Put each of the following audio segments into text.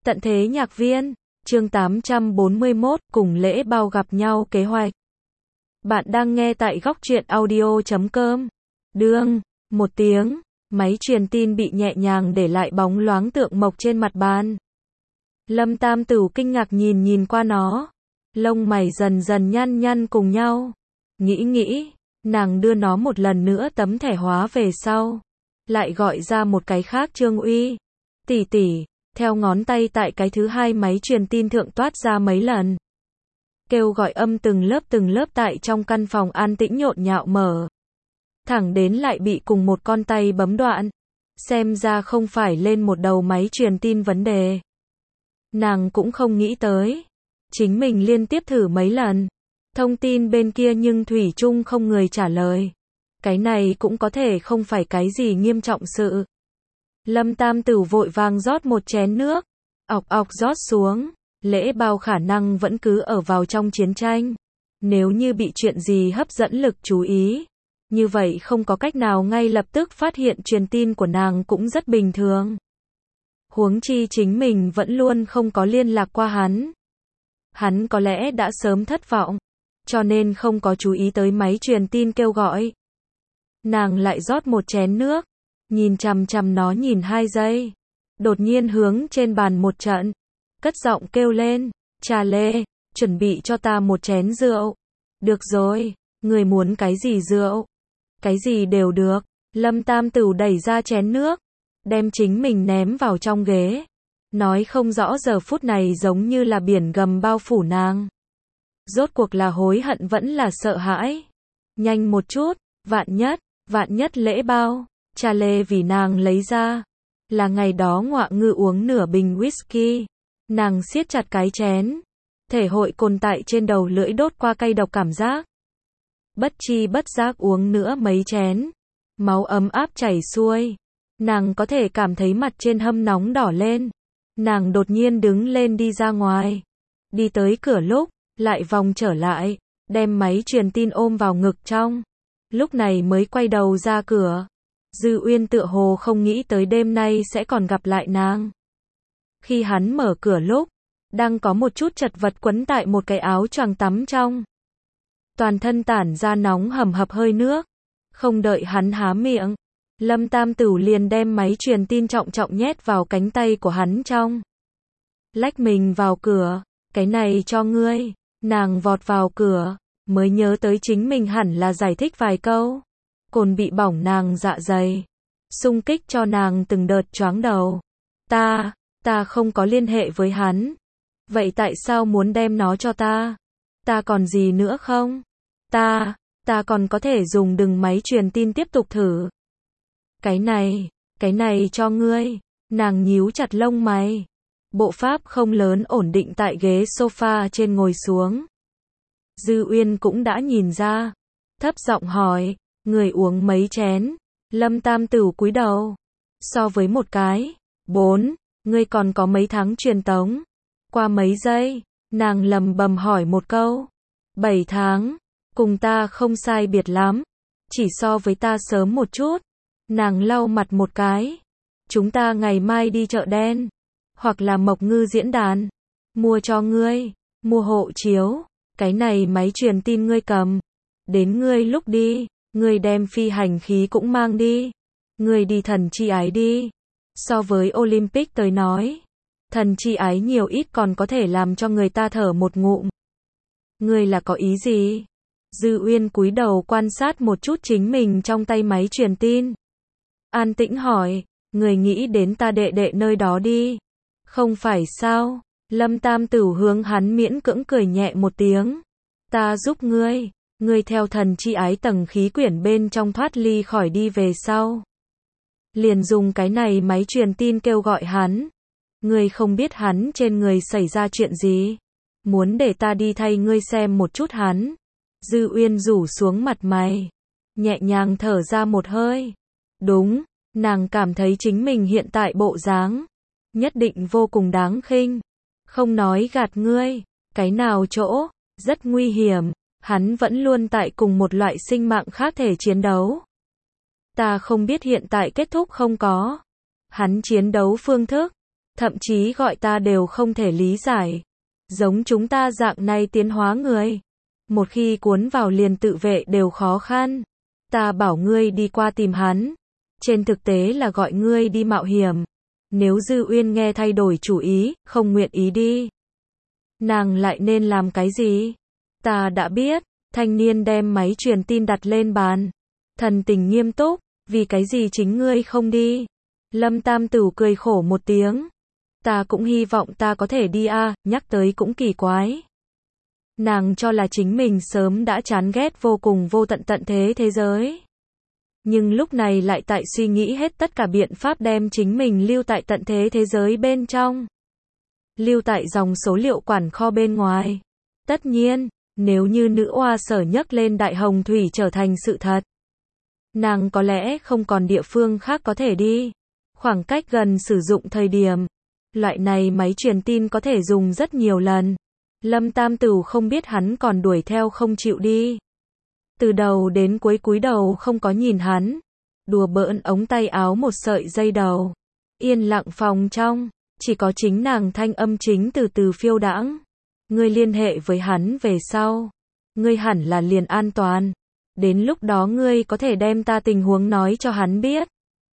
Tận thế nhạc viên, chương 841, cùng lễ bao gặp nhau kế hoạch. Bạn đang nghe tại góc truyện audio.com. Đương, một tiếng, máy truyền tin bị nhẹ nhàng để lại bóng loáng tượng mộc trên mặt bàn. Lâm Tam Tửu kinh ngạc nhìn qua nó, lông mày dần dần nhăn nhăn cùng nhau. Nghĩ, nàng đưa nó một lần nữa tấm thẻ hóa về sau, lại gọi ra một cái khác. Trương Uy, tỷ, theo ngón tay tại cái thứ hai máy truyền tin thượng toát ra mấy lần. Kêu gọi âm từng lớp tại trong căn phòng an tĩnh nhộn nhạo mở. Thẳng đến lại bị cùng một con tay bấm đoạn. Xem ra không phải lên một đầu máy truyền tin vấn đề. Nàng cũng không nghĩ tới. Chính mình liên tiếp thử mấy lần. Thông tin bên kia nhưng thủy chung không người trả lời. Cái này cũng có thể không phải cái gì nghiêm trọng sự. Lâm Tam Tửu vội vàng rót một chén nước. Ọc rót xuống. Lễ bao khả năng vẫn cứ ở vào trong chiến tranh. Nếu như bị chuyện gì hấp dẫn lực chú ý, như vậy không có cách nào ngay lập tức phát hiện truyền tin của nàng cũng rất bình thường. Huống chi chính mình vẫn luôn không có liên lạc qua hắn. Hắn có lẽ đã sớm thất vọng, cho nên không có chú ý tới máy truyền tin kêu gọi. Nàng lại rót một chén nước, nhìn chằm chằm nó nhìn 2 giây. Đột nhiên hướng trên bàn một trận, cất giọng kêu lên, "Trà Lê, chuẩn bị cho ta một chén rượu." "Được rồi, người muốn cái gì rượu?" "Cái gì đều được." Lâm Tam Tửu đẩy ra chén nước, đem chính mình ném vào trong ghế. Nói không rõ giờ phút này giống như là biển gầm bao phủ nàng. Rốt cuộc là hối hận vẫn là sợ hãi. Nhanh một chút, vạn nhất lễ bao, Trà Lê vì nàng lấy ra. Là ngày đó Ngọa Ngư uống nửa bình whisky. Nàng siết chặt cái chén, thể hội cồn tại trên đầu lưỡi đốt qua cay độc cảm giác. Bất chi bất giác uống nữa mấy chén, máu ấm áp chảy xuôi. Nàng có thể cảm thấy mặt trên hâm nóng đỏ lên. Nàng đột nhiên đứng lên đi ra ngoài. Đi tới cửa lúc, lại vòng trở lại, đem máy truyền tin ôm vào ngực trong. Lúc này mới quay đầu ra cửa. Dư Uyên tựa hồ không nghĩ tới đêm nay sẽ còn gặp lại nàng. Khi hắn mở cửa lúc, đang có một chút chật vật quấn tại một cái áo choàng tắm trong. Toàn thân tản ra nóng hầm hập hơi nước. Không đợi hắn há miệng, Lâm Tam Tửu liền đem máy truyền tin trọng nhét vào cánh tay của hắn trong. Lách mình vào cửa, "Cái này cho ngươi." Nàng vọt vào cửa, mới nhớ tới chính mình hẳn là giải thích vài câu. Cồn bị bỏng nàng dạ dày, xung kích cho nàng từng đợt choáng đầu. Ta không có liên hệ với hắn. Vậy tại sao muốn đem nó cho ta? Ta còn gì nữa không? Ta còn có thể dùng đừng máy truyền tin tiếp tục thử. Cái này cho ngươi. Nàng nhíu chặt lông mày. Bộ pháp không lớn ổn định tại ghế sofa trên ngồi xuống. Dư Uyên cũng đã nhìn ra. Thấp giọng hỏi, "Người uống mấy chén?" Lâm Tam Tửu cúi đầu. "So với một cái, 4. Ngươi còn có mấy tháng truyền tống?" Qua mấy giây, nàng lầm bầm hỏi một câu. 7 tháng, cùng ta không sai biệt lắm. Chỉ so với ta sớm một chút. Nàng lau mặt một cái. "Chúng ta ngày mai đi chợ đen. Hoặc là Mộc Ngư diễn đàn. Mua cho ngươi. Mua hộ chiếu. Cái này máy truyền tin ngươi cầm. Đến ngươi lúc đi, ngươi đem phi hành khí cũng mang đi. Ngươi đi thần chi ái đi. So với Olympic tới nói, thần chi ái nhiều ít còn có thể làm cho người ta thở một ngụm." "Ngươi là có ý gì?" Dư Uyên cúi đầu quan sát một chút chính mình trong tay máy truyền tin. An tĩnh hỏi, "Người nghĩ đến ta đệ nơi đó đi. Không phải sao?" Lâm Tam Tửu hướng hắn miễn cưỡng cười nhẹ một tiếng. "Ta giúp ngươi. Ngươi theo thần chi ái tầng khí quyển bên trong thoát ly khỏi đi về sau. Liền dùng cái này máy truyền tin kêu gọi hắn. Ngươi không biết hắn trên người xảy ra chuyện gì. Muốn để ta đi thay ngươi xem một chút hắn." Dư Uyên rủ xuống mặt mày, nhẹ nhàng thở ra một hơi. Đúng, nàng cảm thấy chính mình hiện tại bộ dáng nhất định vô cùng đáng khinh. Không nói gạt ngươi, cái nào chỗ rất nguy hiểm, hắn vẫn luôn tại cùng một loại sinh mạng khác thể chiến đấu. Ta không biết hiện tại kết thúc không có. Hắn chiến đấu phương thức thậm chí gọi ta đều không thể lý giải. Giống chúng ta dạng này tiến hóa người, một khi cuốn vào liền tự vệ đều khó khăn. Ta bảo ngươi đi qua tìm hắn, trên thực tế là gọi ngươi đi mạo hiểm. Nếu Dư Uyên nghe thay đổi chủ ý, không nguyện ý đi, nàng lại nên làm cái gì? Ta đã biết. Thanh niên đem máy truyền tin đặt lên bàn, thần tình nghiêm túc, vì cái gì chính ngươi không đi? Lâm Tam Tửu cười khổ một tiếng. Ta cũng hy vọng ta có thể đi a, nhắc tới cũng kỳ quái. Nàng cho là chính mình sớm đã chán ghét vô cùng vô tận tận thế giới. Nhưng lúc này lại tại suy nghĩ hết tất cả biện pháp đem chính mình lưu tại tận thế giới bên trong. Lưu tại dòng số liệu quản kho bên ngoài. Tất nhiên, nếu như nữ oa sở nhấc lên đại hồng thủy trở thành sự thật, nàng có lẽ không còn địa phương khác có thể đi. Khoảng cách gần sử dụng thời điểm, loại này máy truyền tin có thể dùng rất nhiều lần. Lâm Tam Tửu không biết hắn còn đuổi theo không chịu đi. Từ đầu đến cuối cúi đầu không có nhìn hắn. Đùa bỡn ống tay áo một sợi dây đầu. Yên lặng phòng trong, chỉ có chính nàng thanh âm chính từ từ phiêu đãng. Ngươi liên hệ với hắn về sau, ngươi hẳn là liền an toàn. Đến lúc đó ngươi có thể đem ta tình huống nói cho hắn biết.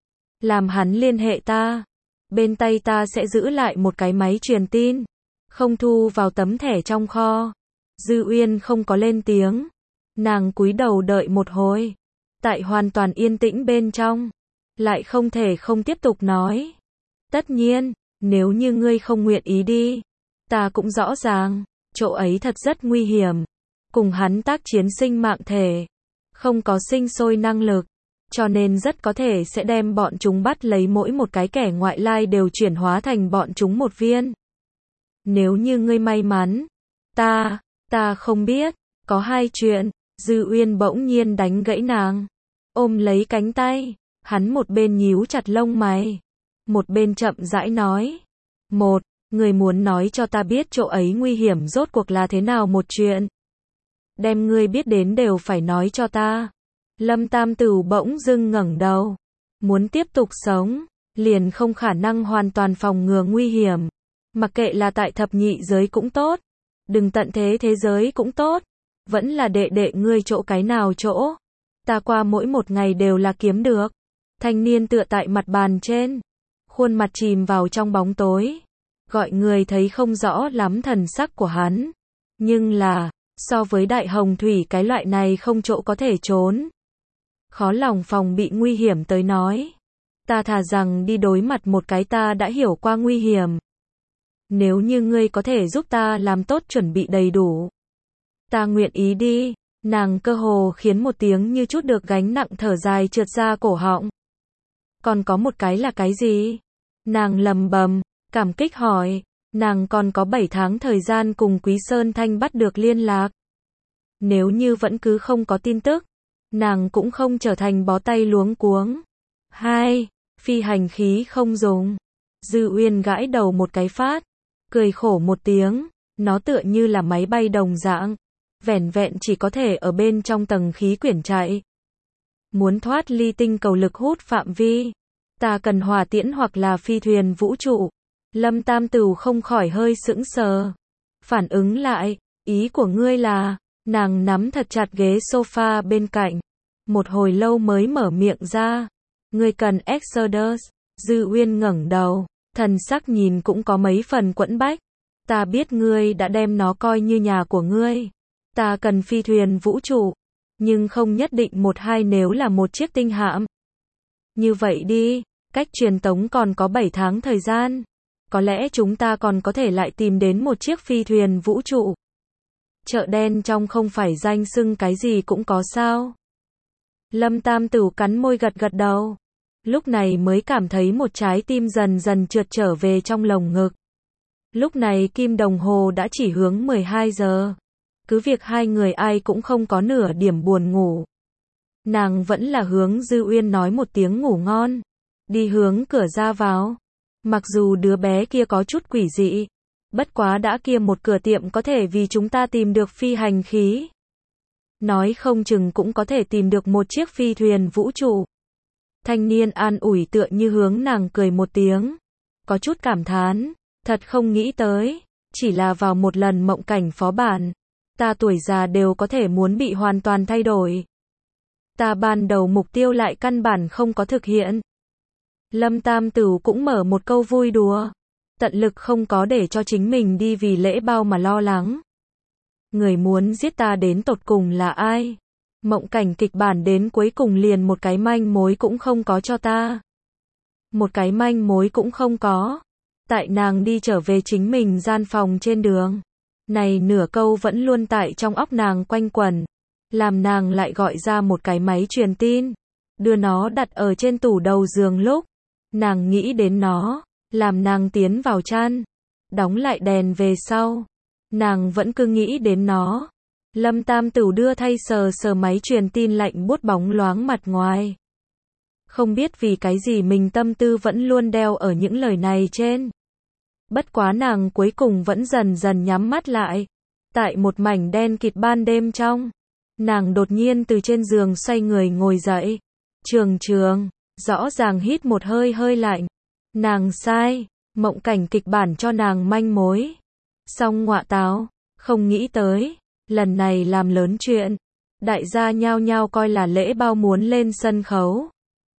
Làm hắn liên hệ ta. Bên tay ta sẽ giữ lại một cái máy truyền tin, không thu vào tấm thẻ trong kho. Dư Uyên không có lên tiếng. Nàng cúi đầu đợi một hồi. Tại hoàn toàn yên tĩnh bên trong, lại không thể không tiếp tục nói. Tất nhiên, nếu như ngươi không nguyện ý đi, ta cũng rõ ràng, chỗ ấy thật rất nguy hiểm. Cùng hắn tác chiến sinh mạng thể, không có sinh sôi năng lực, cho nên rất có thể sẽ đem bọn chúng bắt lấy mỗi một cái kẻ ngoại lai đều chuyển hóa thành bọn chúng một viên. Nếu như ngươi may mắn, ta không biết, có hai chuyện. Dư Uyên bỗng nhiên đánh gãy nàng, ôm lấy cánh tay, hắn một bên nhíu chặt lông mày, một bên chậm rãi nói. Một, người muốn nói cho ta biết chỗ ấy nguy hiểm rốt cuộc là thế nào một chuyện. Đem ngươi biết đến đều phải nói cho ta. Lâm Tam Tửu bỗng dưng ngẩng đầu. Muốn tiếp tục sống, liền không khả năng hoàn toàn phòng ngừa nguy hiểm. Mặc kệ là tại thập nhị giới cũng tốt, đừng tận thế giới cũng tốt, vẫn là đệ đệ ngươi chỗ cái nào chỗ. Ta qua mỗi một ngày đều là kiếm được. Thanh niên tựa tại mặt bàn trên, khuôn mặt chìm vào trong bóng tối, gọi người thấy không rõ lắm thần sắc của hắn. Nhưng là, so với đại hồng thủy cái loại này không chỗ có thể trốn, khó lòng phòng bị nguy hiểm tới nói, ta thà rằng đi đối mặt một cái ta đã hiểu qua nguy hiểm. Nếu như ngươi có thể giúp ta làm tốt chuẩn bị đầy đủ, ta nguyện ý đi. Nàng cơ hồ khiến một tiếng như chút được gánh nặng thở dài trượt ra cổ họng. Còn có một cái là cái gì? Nàng lầm bầm, cảm kích hỏi. Nàng còn có 7 tháng thời gian cùng Quý Sơn Thanh bắt được liên lạc. Nếu như vẫn cứ không có tin tức, nàng cũng không trở thành bó tay luống cuống. 2. Phi hành khí không dùng. Dư Uyên gãi đầu một cái phát, cười khổ một tiếng. Nó tựa như là máy bay đồng dạng, vẻn vẹn chỉ có thể ở bên trong tầng khí quyển chạy. Muốn thoát ly tinh cầu lực hút phạm vi, ta cần hỏa tiễn hoặc là phi thuyền vũ trụ. Lâm Tam Tửu không khỏi hơi sững sờ. Phản ứng lại, ý của ngươi là, nàng nắm thật chặt ghế sofa bên cạnh. Một hồi lâu mới mở miệng ra. Ngươi cần Exodus. Dư Uyên ngẩng đầu, thần sắc nhìn cũng có mấy phần quẫn bách. Ta biết ngươi đã đem nó coi như nhà của ngươi. Ta cần phi thuyền vũ trụ, nhưng không nhất định một hai nếu là một chiếc tinh hạm. Như vậy đi, cách truyền tống còn có 7 tháng thời gian. Có lẽ chúng ta còn có thể lại tìm đến một chiếc phi thuyền vũ trụ. Chợ đen trong không phải danh xưng cái gì cũng có sao. Lâm Tam Tửu cắn môi gật gật đầu. Lúc này mới cảm thấy một trái tim dần dần trượt trở về trong lồng ngực. Lúc này kim đồng hồ đã chỉ hướng 12 giờ. Cứ việc hai người ai cũng không có nửa điểm buồn ngủ. Nàng vẫn là hướng Dư Uyên nói một tiếng ngủ ngon. Đi hướng cửa ra vào. Mặc dù đứa bé kia có chút quỷ dị. Bất quá đã kia một cửa tiệm có thể vì chúng ta tìm được phi hành khí. Nói không chừng cũng có thể tìm được một chiếc phi thuyền vũ trụ. Thanh niên an ủi tựa như hướng nàng cười một tiếng. có chút cảm thán, thật không nghĩ tới, chỉ là vào một lần mộng cảnh phó bản, ta tuổi già đều có thể muốn bị hoàn toàn thay đổi. Ta ban đầu mục tiêu lại căn bản không có thực hiện. Lâm Tam Tửu cũng mở một câu vui đùa, tận lực không có để cho chính mình đi vì lễ bao mà lo lắng. Người muốn giết ta đến tột cùng là ai? Mộng cảnh kịch bản đến cuối cùng liền một cái manh mối cũng không có cho ta. Một cái manh mối cũng không có. Tại nàng đi trở về chính mình gian phòng trên đường. Này nửa câu vẫn luôn tại trong óc nàng quanh quẩn. Làm nàng lại gọi ra một cái máy truyền tin. Đưa nó đặt ở trên tủ đầu giường lúc. Nàng nghĩ đến nó. Làm nàng tiến vào chăn. Đóng lại đèn về sau. Nàng vẫn cứ nghĩ đến nó. Lâm Tam Tửu đưa thay sờ sờ máy truyền tin lạnh buốt bóng loáng mặt ngoài. Không biết vì cái gì mình tâm tư vẫn luôn đeo ở những lời này trên. Bất quá nàng cuối cùng vẫn dần dần nhắm mắt lại. Tại một mảnh đen kịt ban đêm trong, nàng đột nhiên từ trên giường xoay người ngồi dậy. Trường, rõ ràng hít một hơi hơi lạnh. Nàng sai, mộng cảnh kịch bản cho nàng manh mối. Song ngọa táo, không nghĩ tới, lần này làm lớn chuyện. Đại gia nhao nhao coi là lễ bao muốn lên sân khấu.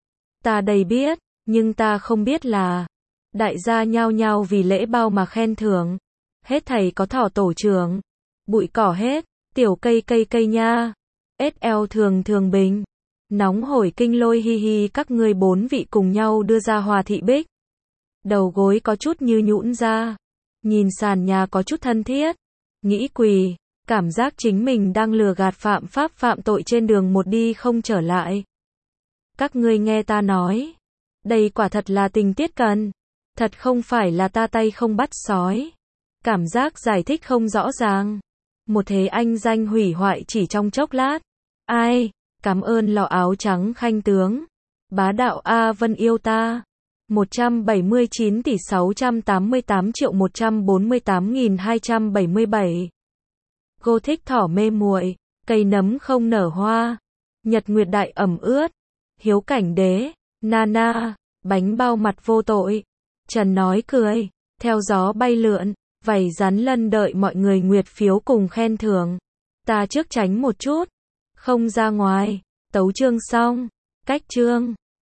Ta đầy biết, nhưng ta không biết là đại gia nhao nhao vì lễ bao mà khen thưởng. Hết thầy có thỏ tổ trưởng, bụi cỏ hết, tiểu cây nha. SL thường bình, nóng hổi kinh lôi hi hi các ngươi 4 vị cùng nhau đưa ra hòa thị bích. Đầu gối có chút như nhũn ra, nhìn sàn nhà có chút thân thiết, nghĩ quỳ, cảm giác chính mình đang lừa gạt phạm pháp phạm tội trên đường một đi không trở lại. Các ngươi nghe ta nói, đây quả thật là tình tiết cần, thật không phải là ta tay không bắt sói. Cảm giác giải thích không rõ ràng. Một thế anh danh hủy hoại chỉ trong chốc lát. Ai, cảm ơn lọ áo trắng khanh tướng. Bá đạo A Vân yêu ta. 179 tỷ 688 triệu 148.277. Cô thích thỏ mê muội, cây nấm không nở hoa. Nhật nguyệt đại ẩm ướt. Hiếu cảnh đế, Nana, bánh bao mặt vô tội. Trần nói cười, theo gió bay lượn, vảy rắn lân đợi mọi người nguyệt phiếu cùng khen thưởng. Ta trước tránh một chút, không ra ngoài, tấu chương xong, cách chương.